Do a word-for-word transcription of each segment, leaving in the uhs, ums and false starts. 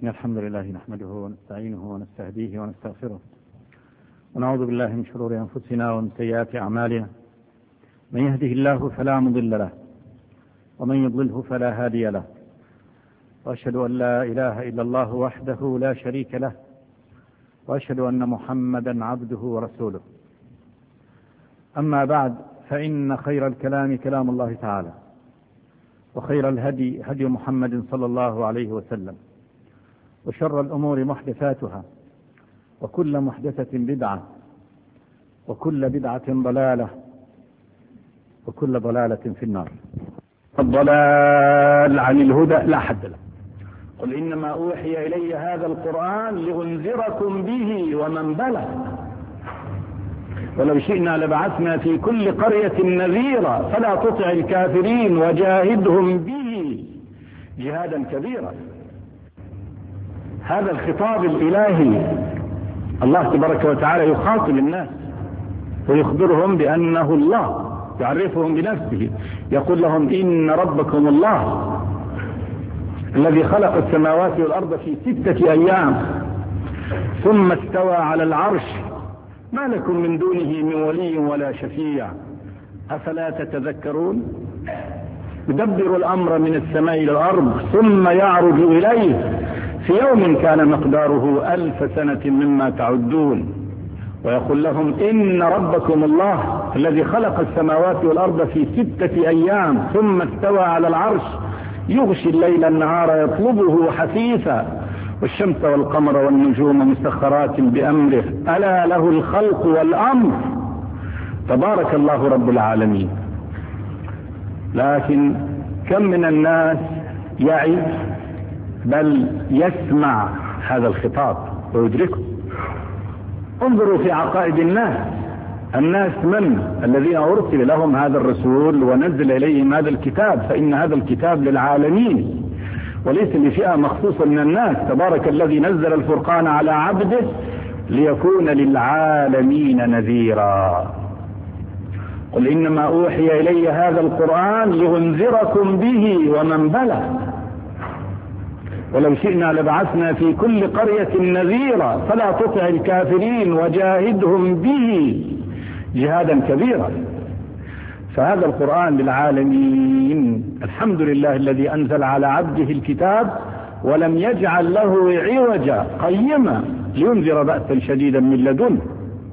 إن الحمد لله نحمده ونستعينه ونستهديه ونستغفره ونعوذ بالله من شرور أنفسنا ومن سيئات أعمالنا. من يهده الله فلا مضل له ومن يضلله فلا هادي له، وأشهد أن لا إله إلا الله وحده لا شريك له، وأشهد أن محمدا عبده ورسوله. أما بعد، فإن خير الكلام كلام الله تعالى، وخير الهدي هدي محمد صلى الله عليه وسلم، وشر الأمور محدثاتها، وكل محدثة بدعة، وكل بدعة ضلالة، وكل ضلالة في النار. الضلال عن الهدى لا حد له. قل إنما أوحي إلي هذا القرآن لأنذركم به ومن بلغ ولو شئنا لبعثنا في كل قرية نذيرا فلا تطع الكافرين وجاهدهم به جهادا كبيرا. هذا الخطاب الإلهي، الله تبارك وتعالى يخاطب الناس ويخبرهم بأنه الله، يعرفهم بنفسه، يقول لهم إن ربكم الله الذي خلق السماوات والأرض في ستة أيام ثم استوى على العرش ما لكم من دونه من ولي ولا شفيع أفلا تتذكرون. يدبر الأمر من السماء إلى الأرض ثم يعرج إليه في يوم كان مقداره ألف سنة مما تعدون، ويقول لهم إن ربكم الله الذي خلق السماوات والأرض في ستة أيام ثم استوى على العرش يغشي الليل النهار يطلبه حثيثا والشمس والقمر والنجوم مسخرات بأمره ألا له الخلق والأمر تبارك الله رب العالمين. لكن كم من الناس يعي بل يسمع هذا الخطاب ويدركه. انظروا في عقائد الناس، الناس من الذين أرسل لهم هذا الرسول ونزل إليهم هذا الكتاب، فإن هذا الكتاب للعالمين وليس لفئة مخصوصة من الناس. تبارك الذي نزل الفرقان على عبده ليكون للعالمين نذيرا. قل إنما أوحي إلي هذا القرآن لأنذركم به ومن بلغ ولو شئنا لبعثنا في كل قرية نذيرا فلا تطع الكافرين وجاهدهم به جهادا كبيرا. فهذا القرآن للعالمين. الحمد لله الذي أنزل على عبده الكتاب ولم يجعل له عوجا قيما لينذر بأسا شديدا من لدنه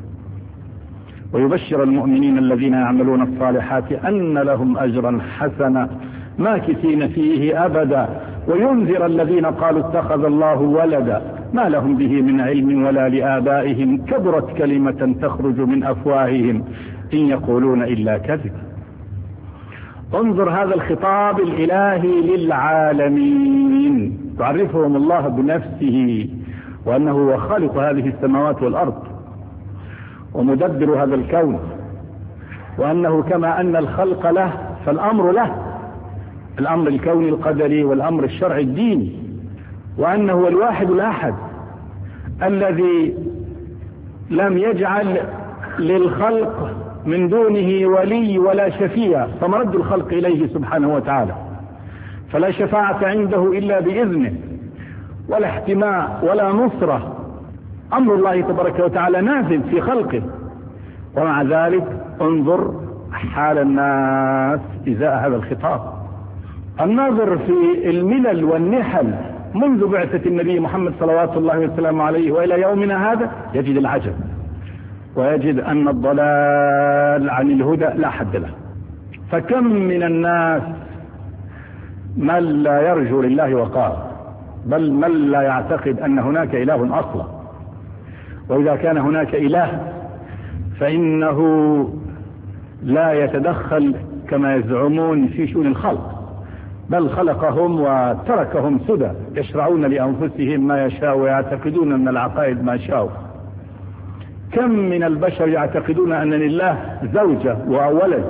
ويبشر المؤمنين الذين يعملون الصالحات أن لهم أجرا حسنا ماكثين فيه أبدا وينذر الذين قالوا اتخذ الله ولدا ما لهم به من علم ولا لآبائهم كبرت كلمة تخرج من أفواههم إن يقولون إلا كذبا. انظر هذا الخطاب الإلهي للعالمين، تعرفهم الله بنفسه وأنه هو خالق هذه السماوات والأرض ومدبر هذا الكون، وأنه كما أن الخلق له فالأمر له، الأمر الكوني القدري والأمر الشرعي الديني، وأنه هو الواحد الأحد الذي لم يجعل للخلق من دونه ولي ولا شفيع، فمرد الخلق إليه سبحانه وتعالى، فلا شفاعة عنده إلا بإذنه ولا احتماء ولا نصرة. أمر الله تبارك وتعالى نافذ في خلقه، ومع ذلك انظر حال الناس إزاء هذا الخطاب. الناظر في الملل والنحل منذ بعثة النبي محمد صلوات الله وسلامه عليه وإلى يومنا هذا يجد العجب، ويجد أن الضلال عن الهدى لا حد له. فكم من الناس من لا يرجو لله وقار، بل من لا يعتقد أن هناك إله أصلا، وإذا كان هناك إله فإنه لا يتدخل كما يزعمون في شؤون الخلق، بل خلقهم وتركهم سدى يشرعون لأنفسهم ما يشاء ويعتقدون من العقائد ما شاءوا. كم من البشر يعتقدون أن لله زوجة وولد،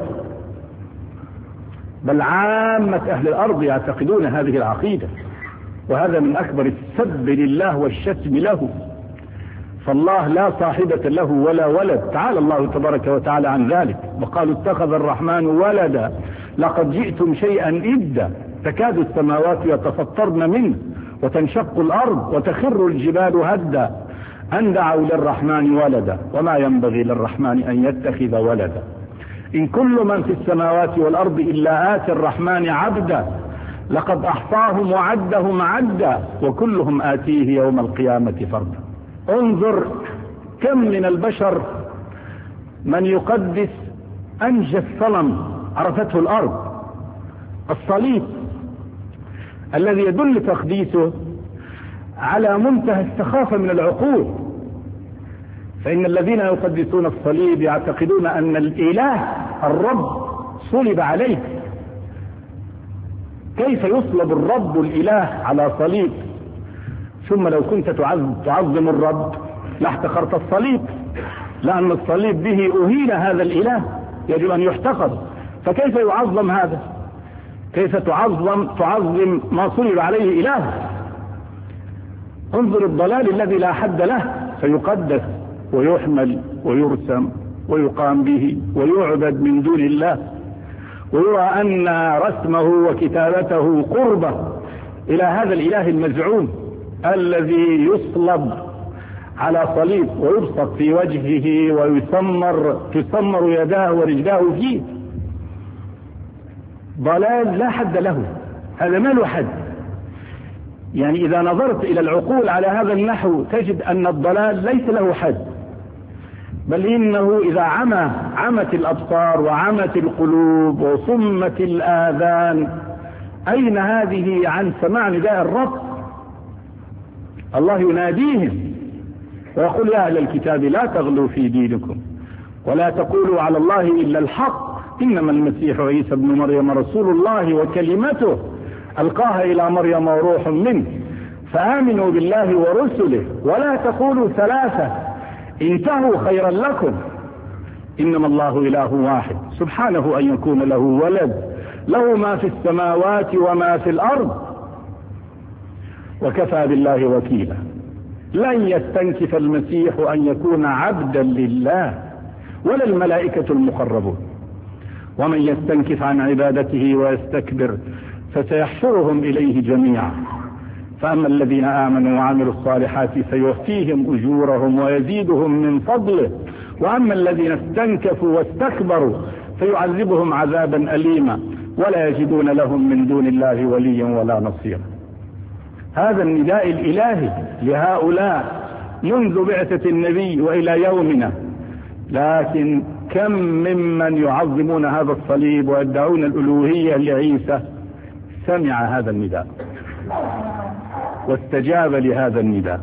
بل عامة أهل الأرض يعتقدون هذه العقيدة، وهذا من أكبر السب لله والشتم له. فالله لا صاحبة له ولا ولد، تعالى الله تبارك وتعالى عن ذلك، وقالوا اتخذ الرحمن ولدا لقد جئتم شيئا إدا تكاد السماوات يتفطرن منه وتنشق الأرض وتخر الجبال هدا أن دعوا للرحمن ولدا وما ينبغي للرحمن أن يتخذ ولدا إن كل من في السماوات والأرض إلا آتي الرحمن عبدا لقد أحصاهم وعدهم عدا وكلهم آتيه يوم القيامة فردا. انظر كم من البشر من يقدس أنجس صنم عرفته الأرض، الصليب الذي يدل تقديسه على منتهى السخافة من العقول. فإن الذين يقدسون الصليب يعتقدون أن الإله الرب صلب عليه. كيف يصلب الرب الإله على صليب؟ ثم لو كنت تعظم الرب لاحتقرت الصليب، لأن الصليب به أهين هذا الإله يجب أن يحتقر. فكيف يعظم هذا؟ كيف تعظم تعظم ما صلب عليه إله؟ انظر الضلال الذي لا حد له، فيقدس ويحمل ويرسم ويقام به ويعبد من دون الله، ويرى أن رسمه وكتابته قربة إلى هذا الإله المزعوم الذي يصلب على صليب ويبسط في وجهه ويسمر تسمر يداه ورجلاه فيه. ضلال لا حد له، هذا ما له حد. يعني إذا نظرت إلى العقول على هذا النحو تجد أن الضلال ليس له حد، بل إنه إذا عمى عمت الأبصار وعمت القلوب وصمت الآذان، أين هذه عن سماع نداء الرب؟ الله يناديهم ويقول يا أهل الكتاب لا تغلوا في دينكم ولا تقولوا على الله إلا الحق إنما المسيح عيسى ابن مريم رسول الله وكلمته ألقاها إلى مريم وروح منه فآمنوا بالله ورسله ولا تقولوا ثلاثة انتهوا خيرا لكم إنما الله إله واحد سبحانه أن يكون له ولد له ما في السماوات وما في الأرض وكفى بالله وكيلا. لن يستنكف المسيح أن يكون عبدا لله ولا الملائكة المقربون، ومن يستنكف عن عبادته ويستكبر فسيحشرهم إليه جميعا. فأما الذين آمنوا وعملوا الصالحات فيوفيهم أجورهم ويزيدهم من فضله، وأما الذين استنكفوا واستكبروا فيعذبهم عذابا أليما ولا يجدون لهم من دون الله وليا ولا نصيرا. هذا النداء الإلهي لهؤلاء منذ بعثة النبي وإلى يومنا. لكن كم ممن يعظمون هذا الصليب ويدعون الألوهية لعيسى سمع هذا النداء واستجاب لهذا النداء.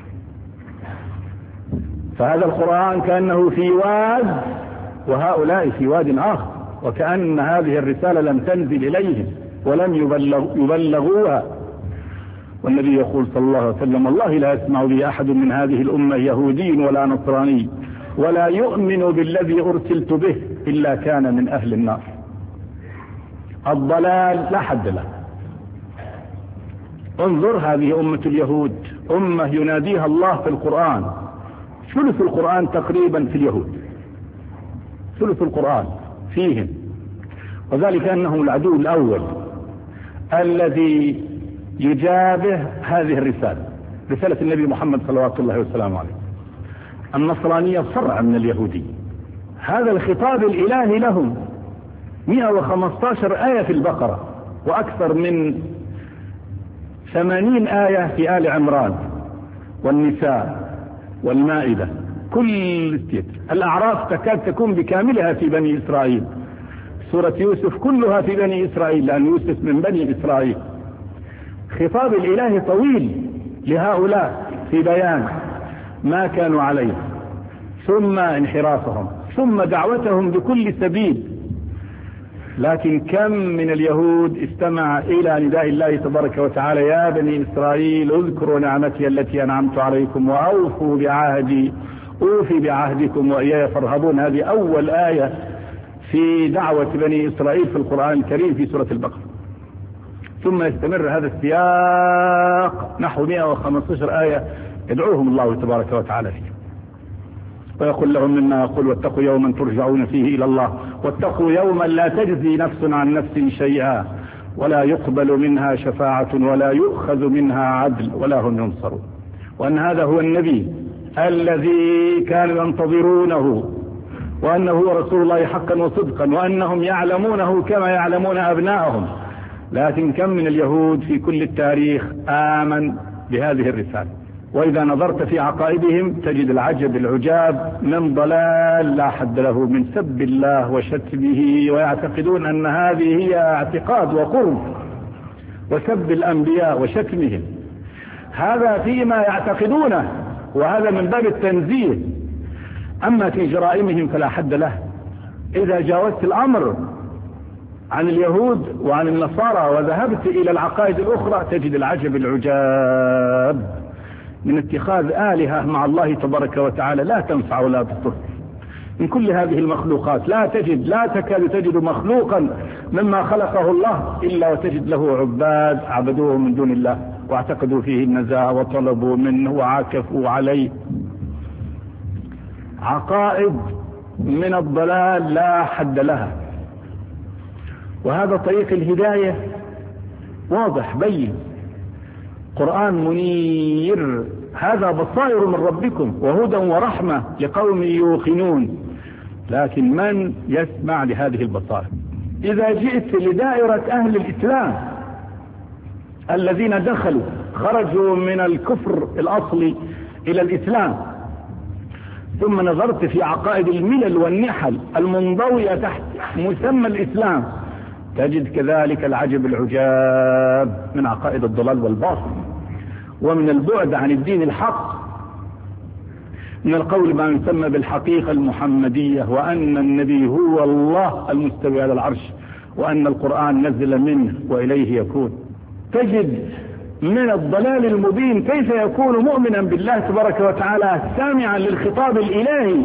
فهذا القرآن كأنه في واد وهؤلاء في واد آخر، وكأن هذه الرسالة لم تنزل إليهم ولم يبلغ يبلغوها. والنبي يقول صلى الله عليه وسلم والله لا يسمع بي أحد من هذه الأمة يهودي ولا نصراني ولا يؤمن بالذي أرسلت به إلا كان من أهل النار. الضلال لا حد له. انظر هذه أمة اليهود، أمة يناديها الله في القرآن، ثلث القرآن تقريبا في اليهود، ثلث القرآن فيهم، وذلك أنهم العدو الأول الذي يجابه هذه الرسالة، رسالة النبي محمد صلوات الله وسلامه عليه. النصرانية فرع من اليهودية. هذا الخطاب الإلهي لهم مئة وخمسة عشر آية في البقرة وأكثر من ثمانين آية في آل عمران والنساء والمائدة، كل الأعراف تكاد تكون بكاملها في بني إسرائيل. سورة يوسف كلها في بني إسرائيل لأن يوسف من بني إسرائيل. خطاب الإله طويل لهؤلاء في بيان ما كانوا عليه، ثم انحرافهم، ثم دعوتهم بكل سبيل. لكن كم من اليهود استمع إلى نداء الله تبارك وتعالى يا بني إسرائيل اذكروا نعمتي التي أنعمت عليكم وأوفوا بعهدي أوفي بعهدكم وإياي فارهبون. هذه أول آية في دعوة بني إسرائيل في القرآن الكريم في سورة البقرة. ثم يستمر هذا السياق نحو مئة وخمسة عشر آية يدعوهم الله تبارك وتعالى فيه، ويقول لهم مما يقول واتقوا يوما ترجعون فيه إلى الله واتقوا يوما لا تجزي نفس عن نفس شيئا ولا يقبل منها شفاعة ولا يؤخذ منها عدل ولا هم ينصرون، وأن هذا هو النبي الذي كانوا ينتظرونه، وأنه هو رسول الله حقا وصدقا، وأنهم يعلمونه كما يعلمون أبنائهم. لكن كم من اليهود في كل التاريخ آمن بهذه الرسالة، وإذا نظرت في عقائدهم تجد العجب العجاب من ضلال لا حد له، من سب الله وشتمه، ويعتقدون أن هذه هي اعتقاد وقرب، وسب الأنبياء وشتمهم، هذا فيما يعتقدونه، وهذا من باب التنزيه. أما في جرائمهم فلا حد له. إذا جاوزت الأمر عن اليهود وعن النصارى وذهبت إلى العقائد الأخرى تجد العجب العجاب من اتخاذ آلهة مع الله تبارك وتعالى لا تنفع ولا تضر. من كل هذه المخلوقات لا تجد لا تكاد تجد مخلوقا مما خلقه الله إلا وتجد له عباد عبدوه من دون الله واعتقدوا فيه النزاهة وطلبوا منه وعاكفوا عليه. عقائد من الضلال لا حد لها، وهذا طريق الهداية واضح بين، قرآن منير، هذا بصائر من ربكم وهدى ورحمة لقوم يوقنون. لكن من يسمع لهذه البصائر؟ إذا جئت لدائرة أهل الإسلام الذين دخلوا خرجوا من الكفر الأصلي إلى الإسلام، ثم نظرت في عقائد الملل والنحل المنضوية تحت مسمى الإسلام، تجد كذلك العجب العجاب من عقائد الضلال والباطل، ومن البعد عن الدين الحق، من القول ما يسمى بالحقيقة المحمدية، وأن النبي هو الله المستوي على العرش، وأن القرآن نزل منه وإليه يكون. تجد من الضلال المبين كيف يكون مؤمنا بالله تبارك وتعالى سامعا للخطاب الإلهي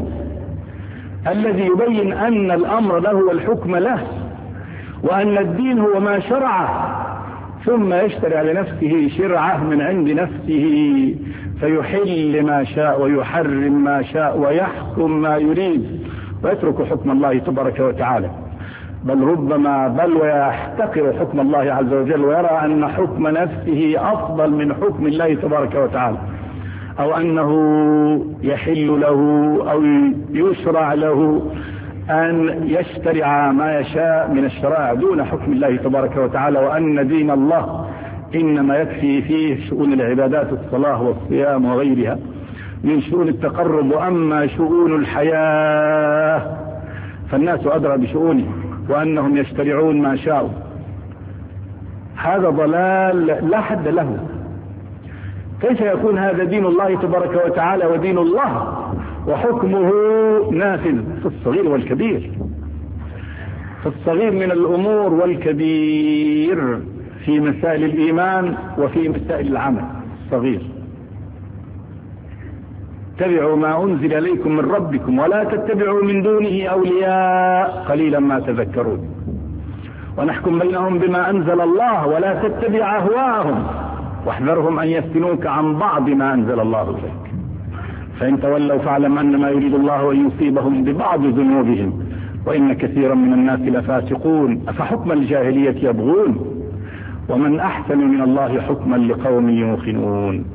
الذي يبين أن الأمر له والحكم له، وأن الدين هو ما شرعه، ثم يشترع لنفسه شرعه من عند نفسه فيحل ما شاء ويحرم ما شاء ويحكم ما يريد ويترك حكم الله تبارك وتعالى، بل ربما بل ويحتقر حكم الله عز وجل ويرى أن حكم نفسه أفضل من حكم الله تبارك وتعالى، أو أنه يحل له أو يشرع له أن يشترع ما يشاء من الشرائع دون حكم الله تبارك وتعالى، وأن دين الله إنما يكفي فيه شؤون العبادات الصلاة والصيام وغيرها من شؤون التقرب، وأما شؤون الحياة فالناس أدرى بشؤونه، وأنهم يشترعون ما شاءوا. هذا ضلال لا حد له. كيف يكون هذا دين الله تبارك وتعالى ودين الله وحكمه نافذ في الصغير والكبير، في الصغير من الأمور والكبير، في مسائل الإيمان وفي مسائل العمل الصغير. اتبعوا ما أنزل إليكم من ربكم ولا تتبعوا من دونه أولياء قليلا ما تذكرون، ونحكم بينهم بما أنزل الله ولا تتبع أهواءهم واحذرهم أن يفتنوك عن بعض ما أنزل الله إليك، فإن تولوا فاعلم أن ما يريد الله أن يصيبهم ببعض ذنوبهم وإن كثيرا من الناس لفاسقون أفحكم الجاهلية يبغون ومن أحسن من الله حكما لقوم يوقنون.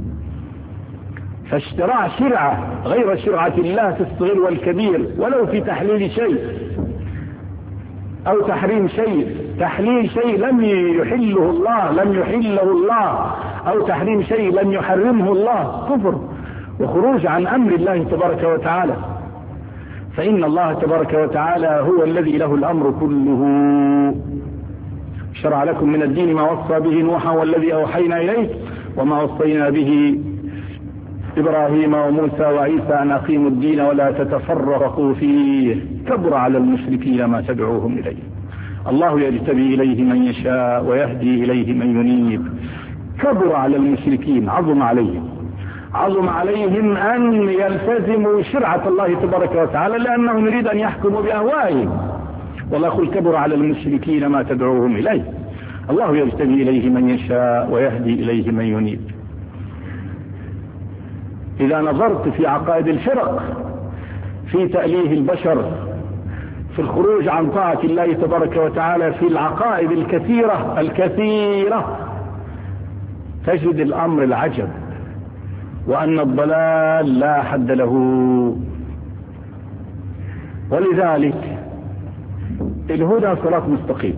فاشتراع شرعة غير شرعة الله في الصغير والكبير، ولو في تحليل شيء أو تحريم شيء، تحليل شيء لم يحله الله لم يحله الله أو تحريم شيء لم يحرمه الله، كفر وخروج عن أمر الله تبارك وتعالى. فإن الله تبارك وتعالى هو الذي له الأمر كله. شرع لكم من الدين ما وصى به نوحا والذي أوحينا إليه وما وصينا به إبراهيم وموسى وعيسى أن أقيموا الدين ولا تتفرقوا فيه كبر على المشركين ما تدعوهم إليه. الله يجتبي إليه من يشاء ويهدي إليه من ينيب. كبر على المشركين، عظم عليهم عظم عليهم أن يلتزموا شرعة الله تبارك وتعالى لأنهم يريد أن يحكموا بأهوائهم. والله يقول كبر على المشركين ما تدعوهم إليه. الله يجتبي إليه من يشاء ويهدي إليه من ينيب. إذا نظرت في عقائد الفرق في تأليه البشر في في الخروج عن طاعة الله تبارك وتعالى في العقائد الكثيرة الكثيرة تجد الأمر العجب، وأن الضلال لا حد له. ولذلك الهدى صراط مستقيم،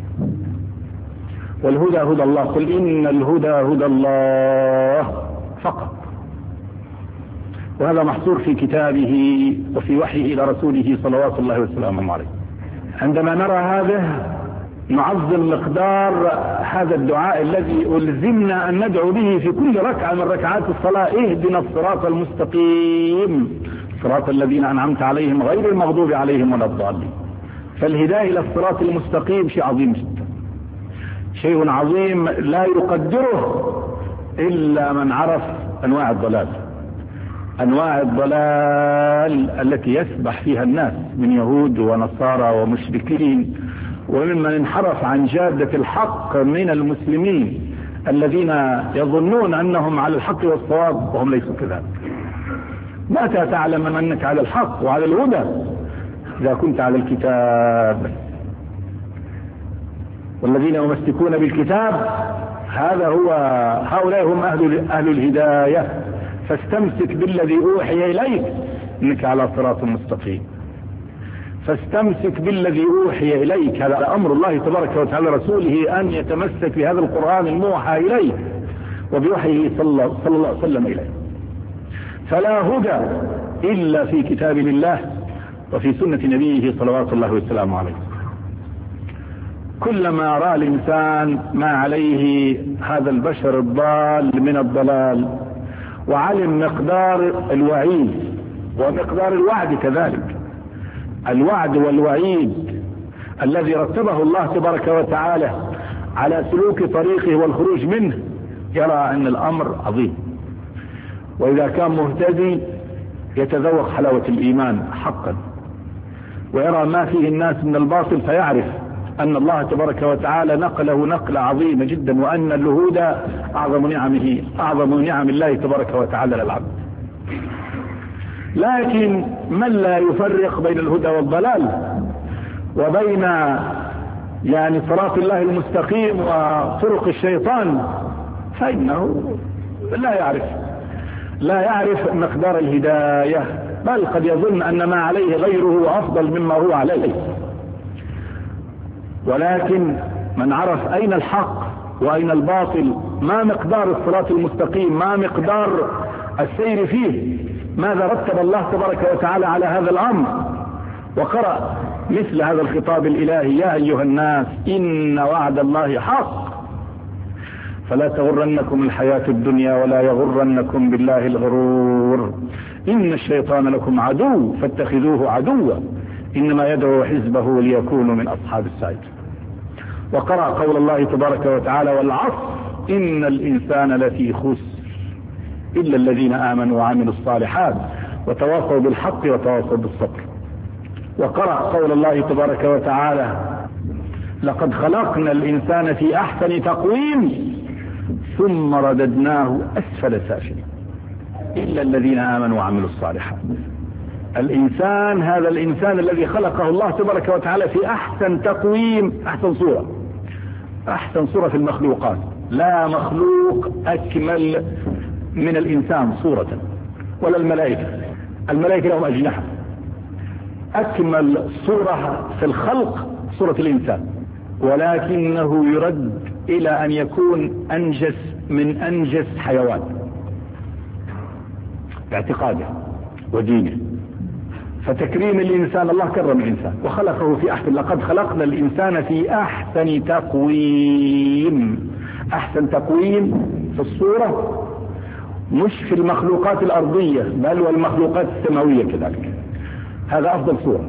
والهدى هدى الله، قل إن الهدى هدى الله فقط. وهذا محصور في كتابه وفي وحيه إلى رسوله صلوات الله وسلامه عليه. عندما نرى هذا نعظم مقدار هذا الدعاء الذي ألزمنا أن ندعو به في كل ركعة من ركعات الصلاة: اهدنا الصراط المستقيم صراط الذين أنعمت عليهم غير المغضوب عليهم ولا الضالين. فالهداية إلى الصراط المستقيم شيء عظيم جدا، شيء عظيم لا يقدره إلا من عرف أنواع الضلال، أنواع الضلال التي يسبح فيها الناس من يهود ونصارى ومشركين وممن انحرف عن جادة الحق من المسلمين الذين يظنون أنهم على الحق والصواب وهم ليسوا كذلك. متى تعلم أنك على الحق وعلى الهدى؟ إذا كنت على الكتاب. والذين يمسكون بالكتاب هذا هو هؤلاء هم أهل, أهل الهداية. فاستمسك بالذي أوحي إليك إنك على صراط مستقيم. فاستمسك بالذي أوحي إليك، هذا أمر الله تبارك وتعالى رسوله أن يتمسك بهذا القرآن الموحى إليه وبوحيه صلى الله عليه وسلم إليه. فلا هدى إلا في كتاب الله وفي سنة نبيه صلوات الله وسلامه عليه. كلما رأى الإنسان ما عليه هذا البشر الضال من الضلال وعلم مقدار الوعيد ومقدار الوعد كذلك، الوعد والوعيد الذي رتبه الله تبارك وتعالى على سلوك طريقه والخروج منه، يرى أن الأمر عظيم. وإذا كان مهتدي يتذوق حلاوة الإيمان حقا، ويرى ما فيه الناس من الباطل فيعرف أن الله تبارك وتعالى نقله نقلة عظيمة جدا، وأن الهدى أعظم نعمه أعظم نعم الله تبارك وتعالى للعبد. لكن من لا يفرق بين الهدى والضلال وبين يعني صراط الله المستقيم وطرق الشيطان فإنه لا يعرف لا يعرف مقدار الهداية، بل قد يظن أن ما عليه غيره أفضل مما هو عليه. ولكن من عرف أين الحق وأين الباطل، ما مقدار الصراط المستقيم، ما مقدار السير فيه، ماذا رتب الله تبارك وتعالى على هذا الأمر، وقرأ مثل هذا الخطاب الإلهي: يا أيها الناس إن وعد الله حق فلا تغرنكم الحياة الدنيا ولا يغرنكم بالله الغرور إن الشيطان لكم عدو فاتخذوه عدوا إنما يدعو حزبه ليكونوا من أصحاب السعير. وقرأ قول الله تبارك وتعالى: والعصر إن الإنسان لفي خسر إلا الذين آمنوا وعملوا الصالحات وتواصوا بالحق وتواصوا بالصبر. وقرأ قول الله تبارك وتعالى: لقد خلقنا الإنسان في أحسن تقويم ثم رددناه أسفل سافلين إلا الذين آمنوا وعملوا الصالحات. الإنسان هذا الإنسان الذي خلقه الله تبارك وتعالى في أحسن تقويم، أحسن صورة، أحسن صورة في المخلوقات، لا مخلوق أكمل من الإنسان صورة ولا الملائكة. الملائكة لهم أجنحة، أكمل صورة في الخلق صورة الإنسان، ولكنه يرد إلى أن يكون أنجس من أنجس حيوان باعتقاده ودينه. فتكريم الإنسان، الله كرم الإنسان وخلقه في أحسن، لقد خلقنا الإنسان في أحسن تقويم. أحسن تقويم في الصورة، مش في المخلوقات الأرضية بل والمخلوقات السماوية كذلك، هذا أفضل صورة،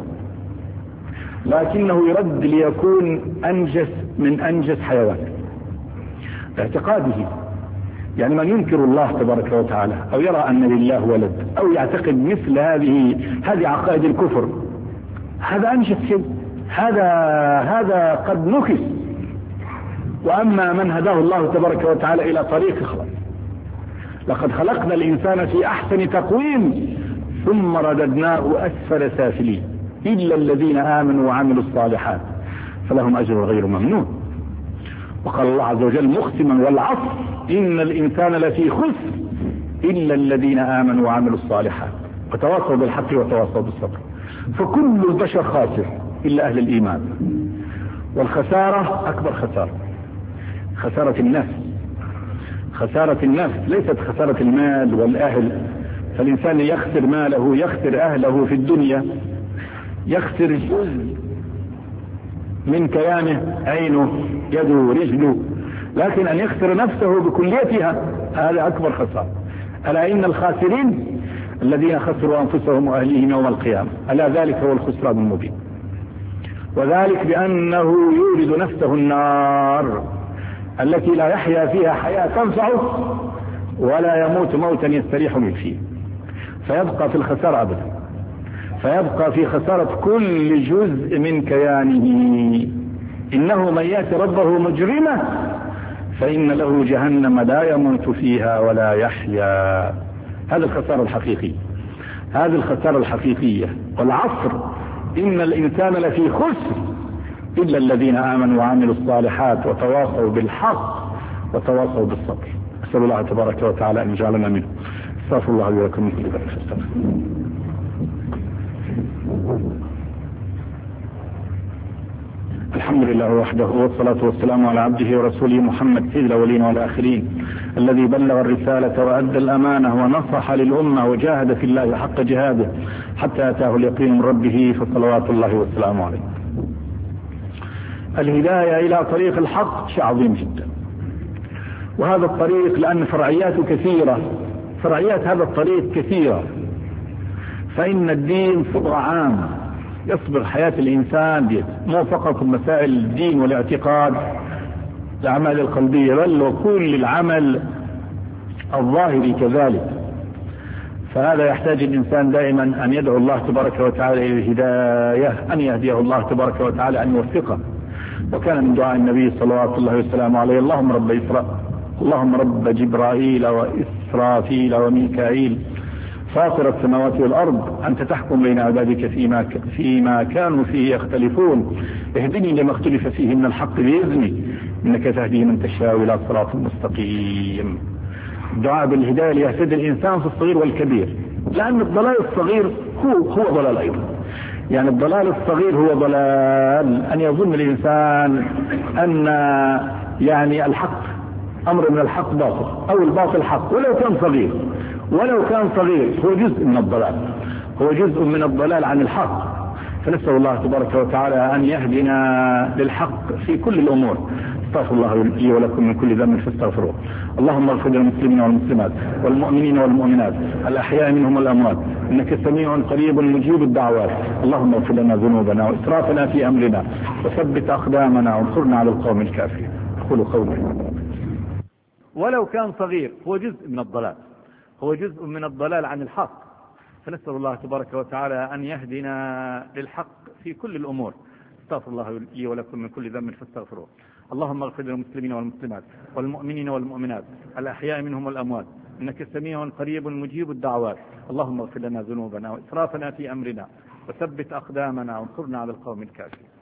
لكنه يرد ليكون أنجس من أنجس حيوان باعتقاده. يعني من ينكر الله تبارك وتعالى أو يرى أن لله ولد أو يعتقد مثل هذه هذه عقائد الكفر، هذا أنجس شيء، هذا هذا قد نكس. وأما من هداه الله تبارك وتعالى إلى طريق خلاص. لقد خلقنا الإنسان في أحسن تقويم ثم رددناه أسفل سافلين إلا الذين آمنوا وعملوا الصالحات فلهم أجر غير ممنون. وقال الله عز وجل مختما والعصر إن الإنسان لفي خسر إلا الذين آمنوا وعملوا الصالحات وتواصوا بالحق وتواصوا بالصبر. فكل البشر خاسر إلا أهل الإيمان. والخسارة أكبر خسارة خسارة النفس. خسارة النفس ليست خسارة المال والأهل، فالإنسان يخسر ماله يخسر أهله في الدنيا، يخسر جزء من كيانه، عينه يده رجله، لكن أن يخسر نفسه بكليتها هذا أكبر خسارة. ألا إن الخاسرين الذين خسروا أنفسهم وأهليهم يوم القيامة، ألا ذلك هو الخسران المبين. وذلك بأنه يورد نفسه النار التي لا يحيا فيها حياة تنفعه ولا يموت موتا يستريح من فيه، فيبقى في الخسارة أبدا، فيبقى في خسارة كل جزء من كيانه. إنه من يأتي ربه مجرما فإن له جهنم لا يموت فيها ولا يحيا. هذه الخسارة الحقيقية، هذه الخسارة الحقيقية. والعصر إن الإنسان لفي خسر إلا الذين آمنوا وعملوا الصالحات وتواصوا بالحق وتواصوا بالصبر. أسأل الله تبارك وتعالى أن يجعلنا منه. استغفر الله لي ولكم من كل ذنب فاستغفروه. الحمد لله وحده والصلاة والسلام على عبده ورسوله محمد سيد الأولين والآخرين الذي بلغ الرسالة وأدى الأمانة ونصح للأمة وجاهد في الله حق جهاده حتى أتاه اليقين من ربه، فصلوات الله والسلام عليه. الهداية إلى طريق الحق شيء عظيم جدا، وهذا الطريق لأن فرعياته كثيرة، فرعيات هذا الطريق كثيرة، فإن الدين صبغة عام يصبغ حياة الإنسان دي مو فقط مسائل الدين والاعتقاد الأعمال القلبية، بل وكل العمل الظاهري كذلك. فهذا يحتاج الإنسان دائما أن يدعو الله تبارك وتعالى إلى الهداية، أن يهديه الله تبارك وتعالى، أن يوفقه. وكان من دعاء النبي صلوات الله وسلامه عليه اللهم رب إسراء اللهم رب جبرائيل وإسرافيل وميكائيل فاطر السماوات والأرض أنت تحكم بين عبادك فيما, فيما كانوا فيه يختلفون اهدني لما اختلف فيه من الحق بإذنك إنك تهدي من تشاء إلى صراط مستقيم. الدعاء بالهداية ليهتدي الإنسان في الصغير والكبير، لأن الضلال الصغير هو هو ضلال أيضا. يعني الضلال الصغير هو ضلال أن يظن الإنسان أن يعني الحق أمر من الحق باطل أو الباطل حق، ولو كان صغير ولو كان صغير هو جزء من الضلال، هو جزء من الضلال عن الحق. فنسأل الله تبارك وتعالى أن يهدنا للحق في كل الأمور. استغفر الله لي ولكم من كل ذنب فاستغفروه. اللهم اغفر للمسلمين والمسلمات والمؤمنين والمؤمنات الأحياء منهم والأموات إنك سميع قريب مجيب الدعوات. اللهم اغفر لنا ذنوبنا وإسرافنا في أمرنا وثبت أقدامنا وانصرنا على القوم الكافرين. أقول قولي ولو كان صغير هو جزء من الضلال، هو جزء من الضلال عن الحق. فنسأل الله تبارك وتعالى أن يهدنا للحق في كل الأمور. استغفر الله لي ولكم من كل ذنب فاستغفروه. اللهم اغفر للمسلمين والمسلمات والمؤمنين والمؤمنات الأحياء منهم والأموات إنك سميع قريب مجيب الدعوات. اللهم اغفر لنا ذنوبنا وإسرافنا في أمرنا وثبت أقدامنا وانصرنا على القوم الكافرين.